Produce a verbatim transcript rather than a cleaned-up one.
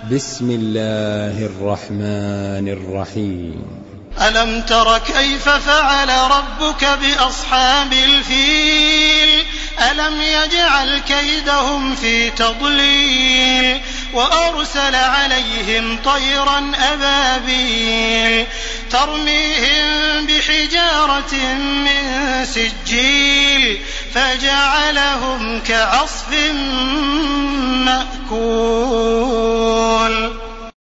بسم الله الرحمن الرحيم. ألم تر كيف فعل ربك بأصحاب الفيل ألم يجعل كيدهم في تضليل وأرسل عليهم طيرا أبابيل ترميهم بحجارة من سجيل فجعلهم كعصف مأكول.